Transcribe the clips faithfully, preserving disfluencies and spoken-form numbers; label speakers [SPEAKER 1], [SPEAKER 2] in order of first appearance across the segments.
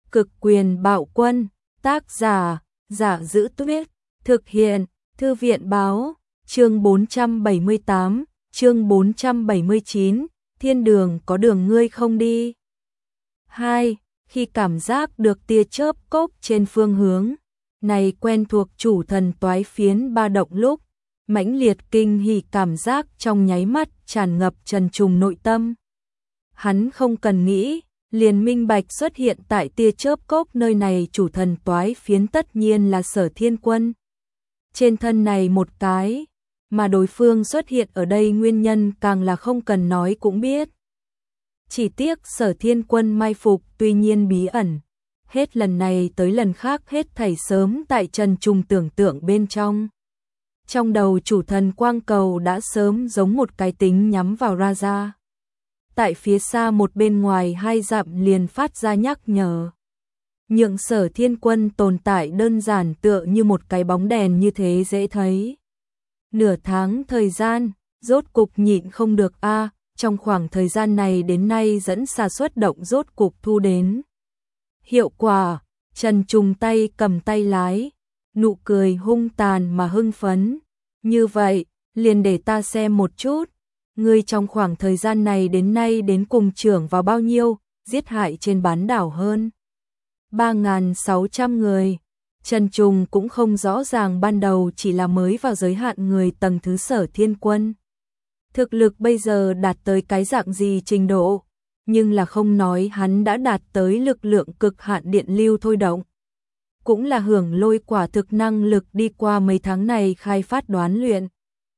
[SPEAKER 1] Cực quyền bạo quân, tác giả, Giả Giữ Tuyết, thực hiện, Thư viện báo, chương bốn trăm bảy mươi tám, chương bốn trăm bảy mươi chín, thiên đường có đường ngươi không đi. hai. Khi cảm giác được tia chớp cốc trên phương hướng này quen thuộc chủ thần toái phiến ba động lúc, mãnh liệt kinh hỉ cảm giác trong nháy mắt tràn ngập Trần Trùng nội tâm. Hắn không cần nghĩ, liền minh bạch xuất hiện tại tia chớp cốc nơi này chủ thần toái phiến tất nhiên là Sở Thiên Quân. Trên thân này một cái, mà đối phương xuất hiện ở đây nguyên nhân càng là không cần nói cũng biết. Chỉ tiếc Sở Thiên Quân mai phục tuy nhiên bí ẩn, hết lần này tới lần khác hết thảy sớm tại Trần Trùng tưởng tượng bên trong. Trong đầu chủ thần quang cầu đã sớm giống một cái tính nhắm vào ra ra. Tại phía xa một bên ngoài hai dặm liền phát ra nhắc nhở. Nhượng Sở Thiên Quân tồn tại đơn giản tựa như một cái bóng đèn như thế dễ thấy. Nửa tháng thời gian, rốt cục nhịn không được a. Trong khoảng thời gian này đến nay dẫn xà xuất động rốt cục thu đến. Hiệu quả, Trần Trùng tay cầm tay lái, nụ cười hung tàn mà hưng phấn. Như vậy, liền để ta xem một chút, ngươi trong khoảng thời gian này đến nay đến cùng trưởng vào bao nhiêu, giết hại trên bán đảo hơn ba nghìn sáu trăm người. Trần Trùng cũng không rõ ràng ban đầu chỉ là mới vào giới hạn người tầng thứ Sở Thiên Quân. Thực lực bây giờ đạt tới cái dạng gì trình độ, nhưng là không nói hắn đã đạt tới lực lượng cực hạn điện lưu thôi động. Cũng là hưởng lôi quả thực năng lực đi qua mấy tháng này khai phát đoán luyện.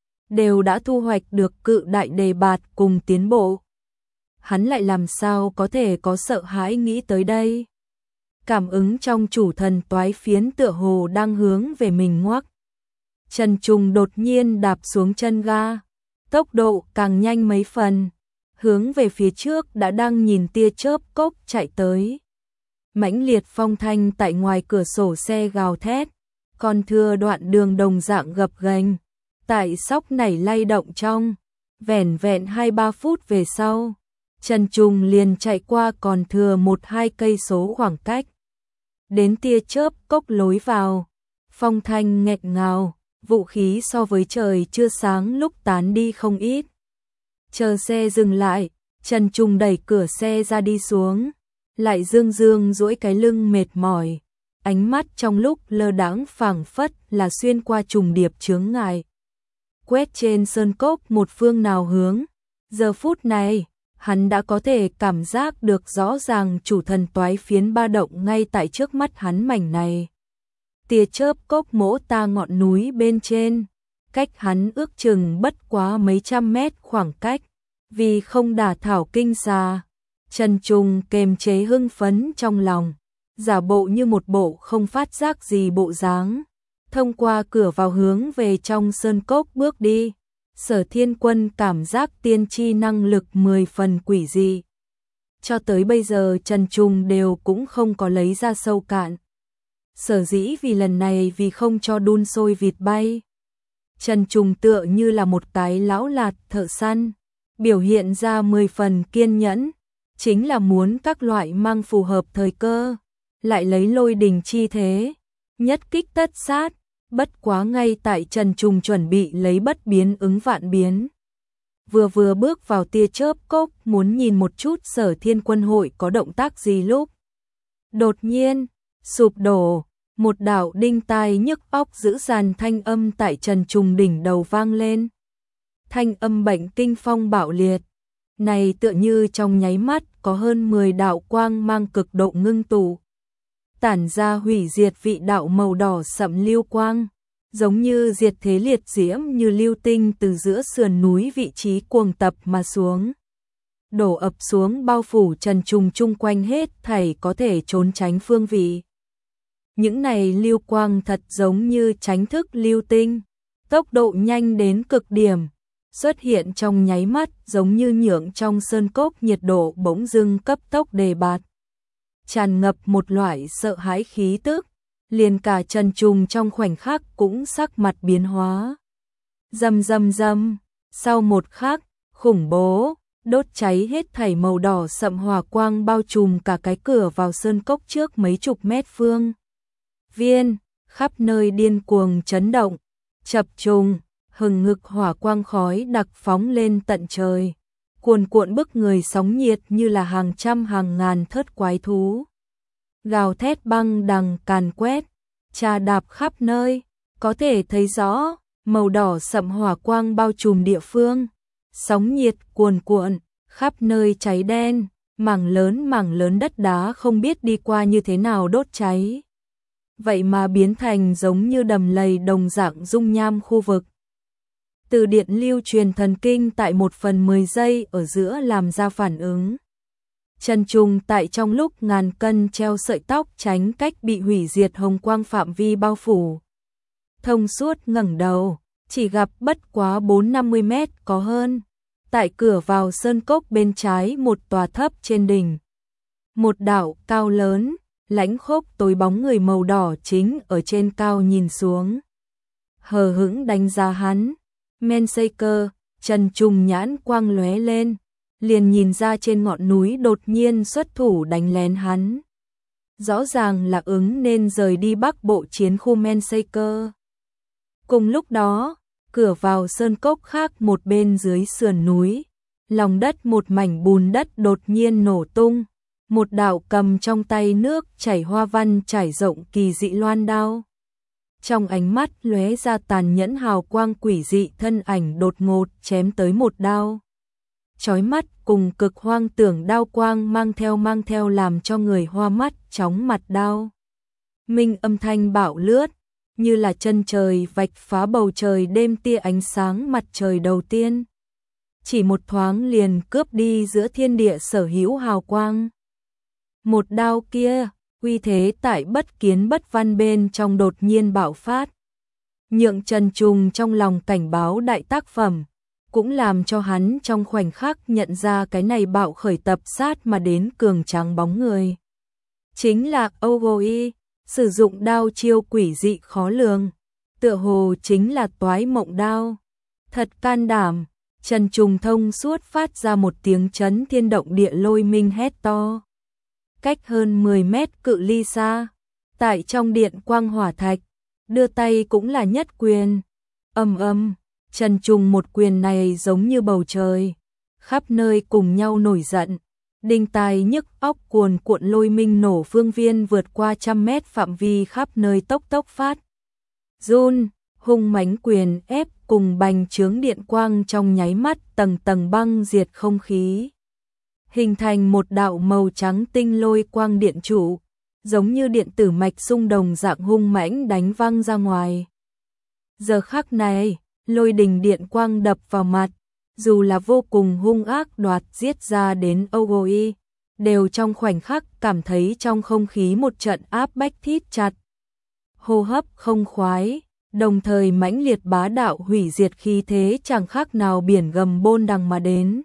[SPEAKER 1] Đều đã thu hoạch được cự đại đề bạt cùng tiến bộ. Hắn lại làm sao có thể có sợ hãi nghĩ tới đây. Cảm ứng trong chủ thần toái phiến tựa hồ đang hướng về mình ngoắc. Trần Trùng đột nhiên đạp xuống chân ga. Tốc độ càng nhanh mấy phần, hướng về phía trước đã đang nhìn tia chớp cốc chạy tới. Mãnh liệt phong thanh tại ngoài cửa sổ xe gào thét, còn thừa đoạn đường đồng dạng gập ghềnh, tại sóc nảy lay động trong, vẻn vẹn hai ba phút về sau, Trần Trùng liền chạy qua còn thừa một hai cây số khoảng cách. Đến tia chớp cốc lối vào, phong thanh nghẹt ngào. Vũ khí so với trời chưa sáng lúc tán đi không ít. Chờ xe dừng lại, Trần Trùng đẩy cửa xe ra đi xuống, lại dương dương duỗi cái lưng mệt mỏi, ánh mắt trong lúc lơ đãng phảng phất là xuyên qua trùng điệp chướng ngại. Quét trên sơn cốc một phương nào hướng, giờ phút này, hắn đã có thể cảm giác được rõ ràng chủ thần toái phiến ba động ngay tại trước mắt hắn mảnh này. Tia chớp cốc mỗ ta ngọn núi bên trên, cách hắn ước chừng bất quá mấy trăm mét khoảng cách, vì không đả thảo kinh xà. Trần Trùng kềm chế hưng phấn trong lòng, giả bộ như một bộ không phát giác gì bộ dáng, thông qua cửa vào hướng về trong sơn cốc bước đi. Sở Thiên Quân cảm giác tiên tri năng lực mười phần quỷ dị. Cho tới bây giờ Trần Trùng đều cũng không có lấy ra sâu cạn. Sở dĩ vì lần này vì không cho đun sôi vịt bay. Trần Trùng tựa như là một cái lão lạt thợ săn, biểu hiện ra mười phần kiên nhẫn, chính là muốn các loại mang phù hợp thời cơ, lại lấy lôi đình chi thế, nhất kích tất sát, bất quá ngay tại Trần Trùng chuẩn bị lấy bất biến ứng vạn biến. Vừa vừa bước vào tia chớp cốc muốn nhìn một chút Sở Thiên Quân hội có động tác gì lúc. Đột nhiên, sụp đổ. Một đạo đinh tai nhức óc dữ dằn thanh âm tại Trần Trùng đỉnh đầu vang lên. Thanh âm bệnh kinh phong bạo liệt. Này tựa như trong nháy mắt có hơn mười đạo quang mang cực độ ngưng tụ. Tản ra hủy diệt vị đạo màu đỏ sẫm lưu quang. Giống như diệt thế liệt diễm như lưu tinh từ giữa sườn núi vị trí cuồng tập mà xuống. Đổ ập xuống bao phủ Trần Trùng chung quanh hết thảy có thể trốn tránh phương vị. Những này lưu quang thật giống như tránh thức lưu tinh, tốc độ nhanh đến cực điểm, xuất hiện trong nháy mắt giống như nhượng trong sơn cốc nhiệt độ bỗng dưng cấp tốc đề bạt. Tràn ngập một loại sợ hãi khí tức, liền cả Trần Trùng trong khoảnh khắc cũng sắc mặt biến hóa. Rầm rầm rầm, sau một khắc, khủng bố, đốt cháy hết thảy màu đỏ sậm, hỏa quang bao trùm cả cái cửa vào sơn cốc trước mấy chục mét vuông viên, khắp nơi điên cuồng chấn động, chập trùng, hừng hực hỏa quang khói đặc phóng lên tận trời, cuồn cuộn bức người sóng nhiệt như là hàng trăm hàng ngàn thớt quái thú. Gào thét băng đằng càn quét, trà đạp khắp nơi, có thể thấy rõ, màu đỏ sậm hỏa quang bao trùm địa phương, sóng nhiệt cuồn cuộn, khắp nơi cháy đen, mảng lớn mảng lớn đất đá không biết đi qua như thế nào đốt cháy. Vậy mà biến thành giống như đầm lầy đồng dạng dung nham khu vực. Từ điện lưu truyền thần kinh tại một phần mười giây ở giữa làm ra phản ứng. Trần Trùng tại trong lúc ngàn cân treo sợi tóc tránh cách bị hủy diệt hồng quang phạm vi bao phủ. Thông suốt ngẩng đầu, chỉ gặp bất quá bốn năm mươi mét có hơn. Tại cửa vào sơn cốc bên trái một tòa thấp trên đỉnh. Một đạo cao lớn, lãnh khốc tối bóng người màu đỏ chính ở trên cao nhìn xuống. Hờ hững đánh giá hắn. Mensaker, Trần Trùng nhãn quang lóe lên, liền nhìn ra trên ngọn núi đột nhiên xuất thủ đánh lén hắn. Rõ ràng là ứng nên rời đi bắc bộ chiến khu Mensaker. Cùng lúc đó, cửa vào sơn cốc khác một bên dưới sườn núi, lòng đất một mảnh bùn đất đột nhiên nổ tung, một đạo cầm trong tay nước chảy hoa văn trải rộng kỳ dị loan đao. Trong ánh mắt lóe ra tàn nhẫn hào quang quỷ dị, thân ảnh đột ngột chém tới một đao. Chói mắt cùng cực hoang tưởng đao quang mang theo mang theo làm cho người hoa mắt chóng mặt đao. Minh âm thanh bạo lướt, như là chân trời vạch phá bầu trời đêm, tia ánh sáng mặt trời đầu tiên. Chỉ một thoáng liền cướp đi giữa thiên địa sở hữu hào quang. Một đao kia, uy thế tại bất kiến bất văn bên trong đột nhiên bạo phát. Nhượng Trần Trùng trong lòng cảnh báo đại tác phẩm, cũng làm cho hắn trong khoảnh khắc nhận ra cái này bạo khởi tập sát mà đến cường tráng bóng người. Chính là Ogoi, sử dụng đao chiêu quỷ dị khó lường, tựa hồ chính là Toái Mộng Đao. Thật can đảm, Trần Trùng thông suốt phát ra một tiếng chấn thiên động địa lôi minh hét to. Cách hơn mười mét cự ly xa, tại trong điện quang hỏa thạch, đưa tay cũng là nhất quyền. Ầm ầm, Trần Trùng một quyền này giống như bầu trời, khắp nơi cùng nhau nổi giận. Đinh tai nhức óc cuồn cuộn lôi minh nổ phương viên vượt qua trăm mét phạm vi, khắp nơi tốc tốc phát. Run, hung mãnh quyền ép cùng bành trướng điện quang trong nháy mắt tầng tầng băng diệt không khí. Hình thành một đạo màu trắng tinh lôi quang điện trụ, giống như điện tử mạch xung đồng dạng hung mãnh đánh văng ra ngoài. Giờ khắc này, lôi đình điện quang đập vào mặt, dù là vô cùng hung ác đoạt giết ra đến Ogoi, đều trong khoảnh khắc cảm thấy trong không khí một trận áp bách thít chặt. Hô hấp không khoái, đồng thời mãnh liệt bá đạo hủy diệt khí thế chẳng khác nào biển gầm bôn đằng mà đến.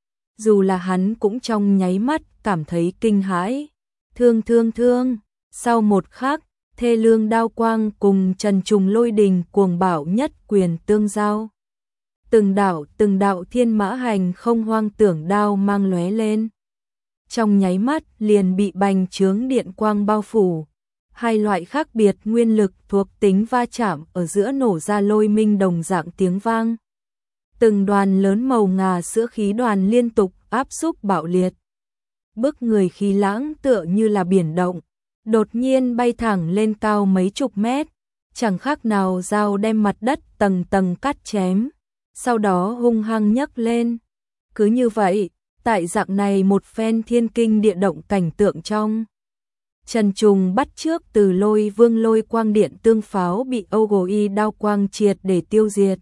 [SPEAKER 1] Dù là hắn cũng trong nháy mắt cảm thấy kinh hãi. Thương thương thương, sau một khắc, thê lương đao quang cùng Trần Trùng lôi đình cuồng bạo nhất quyền tương giao. Từng đạo từng đạo thiên mã hành không hoang tưởng đao mang lóe lên. Trong nháy mắt liền bị bành trướng điện quang bao phủ. Hai loại khác biệt nguyên lực thuộc tính va chạm ở giữa nổ ra lôi minh đồng dạng tiếng vang. Từng đoàn lớn màu ngà sữa khí đoàn liên tục áp xúc bạo liệt. Bức người khí lãng tựa như là biển động, đột nhiên bay thẳng lên cao mấy chục mét, chẳng khác nào dao đem mặt đất tầng tầng cắt chém, sau đó hung hăng nhấc lên. Cứ như vậy, tại dạng này một phen thiên kinh địa động cảnh tượng trong, Trần Trùng bắt trước từ lôi vương lôi quang điện tương pháo bị Ogoi đao quang triệt để tiêu diệt.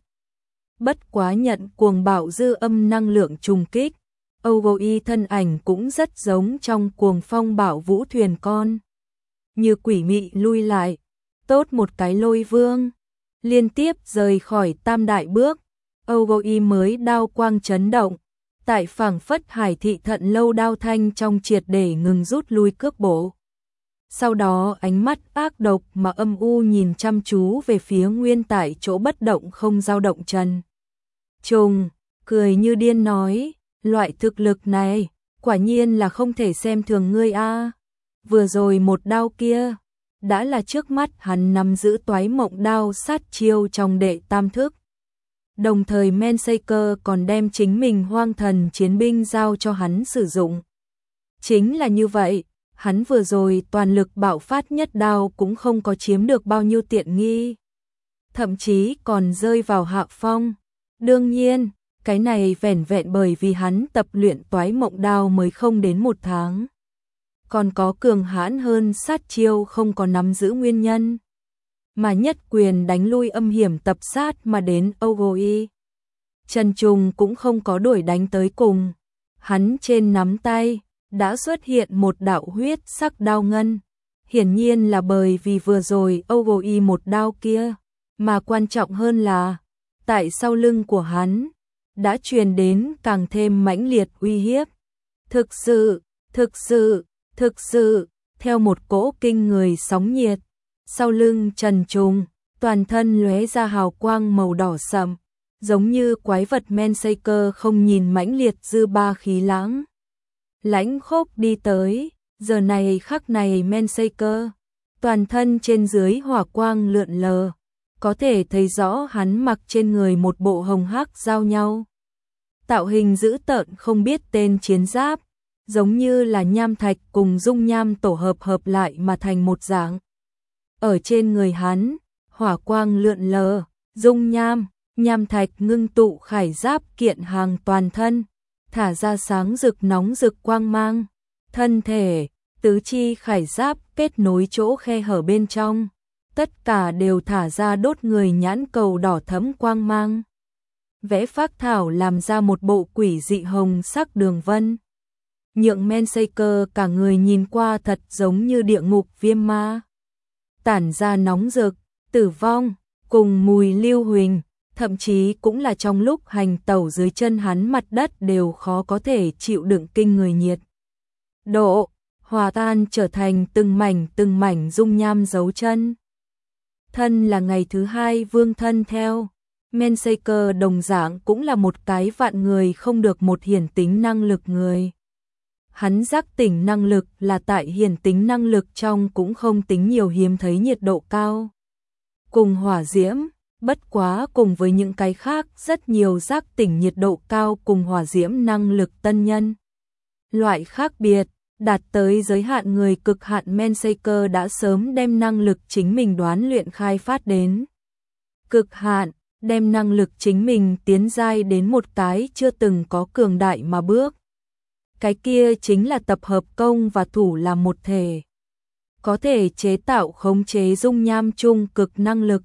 [SPEAKER 1] Bất quá nhận cuồng bạo dư âm năng lượng trùng kích, Ogoi thân ảnh cũng rất giống trong cuồng phong bạo vũ thuyền con. Như quỷ mị lui lại, tốt một cái lôi vương, liên tiếp rời khỏi tam đại bước, Ogoi mới đao quang chấn động, tại phảng phất hải thị thận lâu đao thanh trong triệt để ngừng rút lui cước bộ. Sau đó ánh mắt ác độc mà âm u nhìn chăm chú về phía nguyên tại chỗ bất động không dao động Trần Trùng, cười như điên nói, Loại thực lực này, quả nhiên là không thể xem thường ngươi a. Vừa rồi một đao kia, đã là trước mắt hắn nắm giữ toái mộng đao sát chiêu trong đệ tam thức. Đồng thời Mansaker còn đem chính mình hoang thần chiến binh giao cho hắn sử dụng. Chính là như vậy, hắn vừa rồi toàn lực bạo phát nhất đao cũng không có chiếm được bao nhiêu tiện nghi. Thậm chí còn rơi vào hạ phong. Đương nhiên, cái này vẻn vẹn bởi vì hắn tập luyện toái mộng đao mới không đến một tháng. Còn có cường hãn hơn sát chiêu không có nắm giữ nguyên nhân. Mà nhất quyền đánh lui âm hiểm tập sát mà đến Ogoi. Trần Trùng cũng không có đuổi đánh tới cùng. Hắn trên nắm tay đã xuất hiện một đạo huyết sắc đao ngân. Hiển nhiên là bởi vì vừa rồi Ogoi một đao kia. Mà quan trọng hơn là, tại sau lưng của hắn, đã truyền đến càng thêm mãnh liệt uy hiếp. Thực sự, thực sự, thực sự, theo một cỗ kinh người sóng nhiệt, sau lưng Trần Trùng, toàn thân lóe ra hào quang màu đỏ sậm, giống như quái vật Mansaker không nhìn mãnh liệt dư ba khí lãng. Lãnh Khốc đi tới, giờ này khắc này Mansaker, toàn thân trên dưới hỏa quang lượn lờ, có thể thấy rõ hắn mặc trên người một bộ hồng hắc giao nhau. Tạo hình dữ tợn không biết tên chiến giáp, giống như là nham thạch cùng dung nham tổ hợp hợp lại mà thành một dạng. Ở trên người hắn, hỏa quang lượn lờ, dung nham, nham thạch ngưng tụ khải giáp kiện hàng toàn thân, thả ra sáng rực nóng rực quang mang. Thân thể, tứ chi khải giáp kết nối chỗ khe hở bên trong, tất cả đều thả ra đốt người nhãn cầu đỏ thẫm quang mang. Vẽ phác thảo làm ra một bộ quỷ dị hồng sắc đường vân. Nhượng Mansaker cả người nhìn qua thật giống như địa ngục viêm ma. Tản ra nóng rực, tử vong, cùng mùi lưu huỳnh, thậm chí cũng là trong lúc hành tẩu dưới chân hắn mặt đất đều khó có thể chịu đựng kinh người nhiệt độ, hòa tan trở thành từng mảnh từng mảnh dung nham dấu chân. Thân là ngày thứ hai vương thân theo, Mansaker đồng dạng cũng là một cái vạn người không được một hiển tính năng lực người. Hắn giác tỉnh năng lực là tại hiển tính năng lực trong cũng không tính nhiều hiếm thấy nhiệt độ cao. Cùng hỏa diễm, bất quá cùng với những cái khác rất nhiều giác tỉnh nhiệt độ cao cùng hỏa diễm năng lực tân nhân. Loại khác biệt, đạt tới giới hạn người cực hạn Mansaker đã sớm đem năng lực chính mình đoán luyện khai phát đến cực hạn, đem năng lực chính mình tiến giai đến một cái chưa từng có cường đại mà bước. Cái kia chính là tập hợp công và thủ làm một thể. Có thể chế tạo khống chế dung nham trung cực năng lực.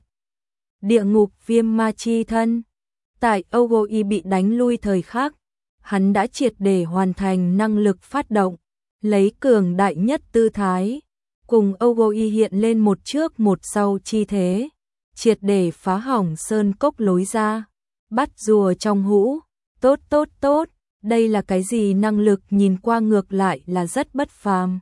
[SPEAKER 1] Địa ngục viêm ma chi thân. Tại Ogoi bị đánh lui thời khắc, hắn đã triệt để hoàn thành năng lực phát động, lấy cường đại nhất tư thái, cùng Ogoi hiện lên một trước một sau chi thế, triệt để phá hỏng sơn cốc lối ra, bắt rùa trong hũ. Tốt tốt tốt, đây là cái gì năng lực nhìn qua ngược lại là rất bất phàm.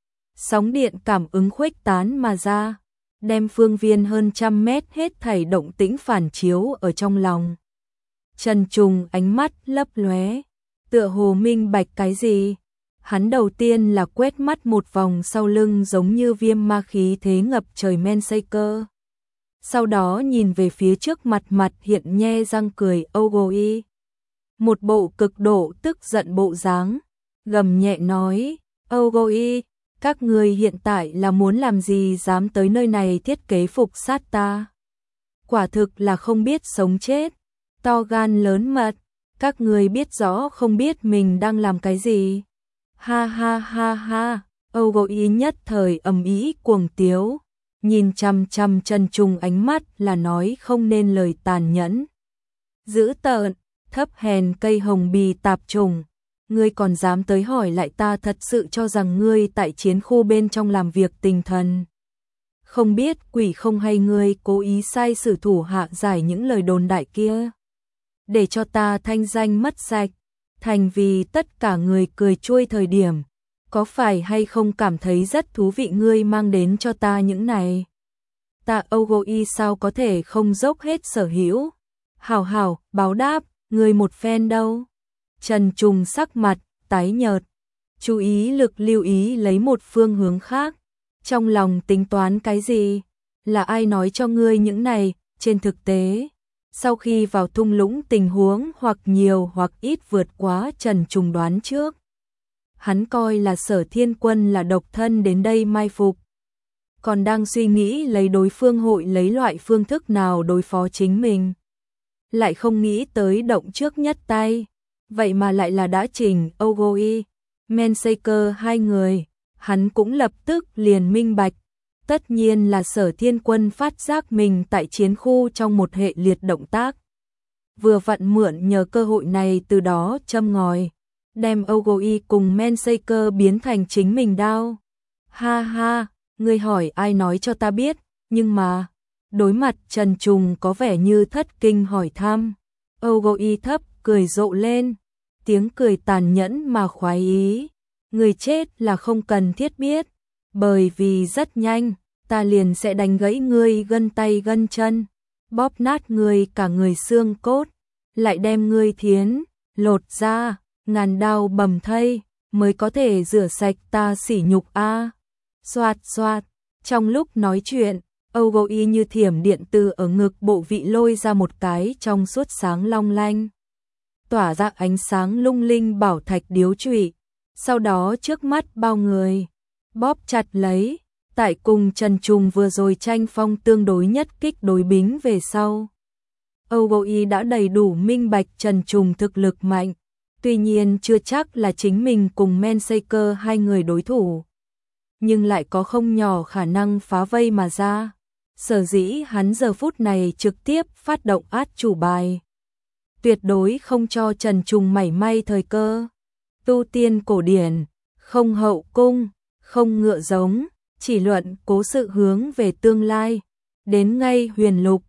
[SPEAKER 1] Sóng điện cảm ứng khuếch tán mà ra, đem phương viên hơn trăm mét hết thảy động tĩnh phản chiếu ở trong lòng. Trần Trùng ánh mắt lấp lóe, tựa hồ minh bạch cái gì. Hắn đầu tiên là quét mắt một vòng sau lưng giống như viêm ma khí thế ngập trời Mansaker. Sau đó nhìn về phía trước mặt mặt hiện nhe răng cười Ogoi. Một bộ cực độ tức giận bộ dáng, gầm nhẹ nói, Ogoi, các người hiện tại là muốn làm gì dám tới nơi này thiết kế phục sát ta. Quả thực là không biết sống chết, to gan lớn mật, các người biết rõ không biết mình đang làm cái gì. Ha ha ha ha, Ogoi nhất thời ầm ĩ cuồng tiếu, nhìn chăm chăm Trần Trùng ánh mắt là nói không nên lời tàn nhẫn. Dữ tợn, thấp hèn cây hồng bì tạp trùng, ngươi còn dám tới hỏi lại ta, thật sự cho rằng ngươi tại chiến khu bên trong làm việc tinh thần. Không biết quỷ không hay ngươi cố ý sai sử thủ hạ giải những lời đồn đại kia, để cho ta thanh danh mất sạch, thành vì tất cả người cười chuôi thời điểm, có phải hay không cảm thấy rất thú vị ngươi mang đến cho ta những này. Ta Ogoi sao có thể không dốc hết sở hữu, hảo hảo báo đáp, ngươi một phen đâu. Trần Trùng sắc mặt tái nhợt, chú ý lực lưu ý lấy một phương hướng khác, trong lòng tính toán cái gì? Là ai nói cho ngươi những này? Trên thực tế, sau khi vào thung lũng tình huống hoặc nhiều hoặc ít vượt quá Trần Trùng đoán trước. Hắn coi là Sở Thiên Quân là độc thân đến đây mai phục, còn đang suy nghĩ lấy đối phương hội lấy loại phương thức nào đối phó chính mình. Lại không nghĩ tới động trước nhất tay, vậy mà lại là đã trình Ogoi, Mensaker hai người, hắn cũng lập tức liền minh bạch. Tất nhiên là Sở Thiên Quân phát giác mình tại chiến khu trong một hệ liệt động tác. Vừa vặn mượn nhờ cơ hội này từ đó châm ngòi, đem Ogoi cùng Mensaker biến thành chính mình đao. Ha ha, ngươi hỏi ai nói cho ta biết, nhưng mà, đối mặt Trần Trùng có vẻ như thất kinh hỏi thăm. Ogoi thấp cười rộ lên, tiếng cười tàn nhẫn mà khoái ý. Người chết là không cần thiết biết, bởi vì rất nhanh, ta liền sẽ đánh gãy ngươi gân tay gân chân, bóp nát ngươi cả người xương cốt, lại đem ngươi thiến, lột ra, ngàn đao bầm thây, mới có thể rửa sạch ta sỉ nhục a. À. Xoạt xoạt, trong lúc nói chuyện, Ogoi như thiểm điện từ ở ngực bộ vị lôi ra một cái trong suốt sáng long lanh, tỏa ra ánh sáng lung linh bảo thạch điếu trụy, sau đó trước mắt bao người, bóp chặt lấy, tại cùng Trần Trùng vừa rồi tranh phong tương đối nhất kích đối bính về sau. Ogoi đã đầy đủ minh bạch Trần Trùng thực lực mạnh, tuy nhiên chưa chắc là chính mình cùng Mensaker hai người đối thủ, nhưng lại có không nhỏ khả năng phá vây mà ra. Sở dĩ hắn giờ phút này trực tiếp phát động át chủ bài, tuyệt đối không cho Trần Trùng mảy may thời cơ. Tu tiên cổ điển, không hậu cung, không ngựa giống, chỉ luận cố sự hướng về tương lai. Đến ngay huyền lục,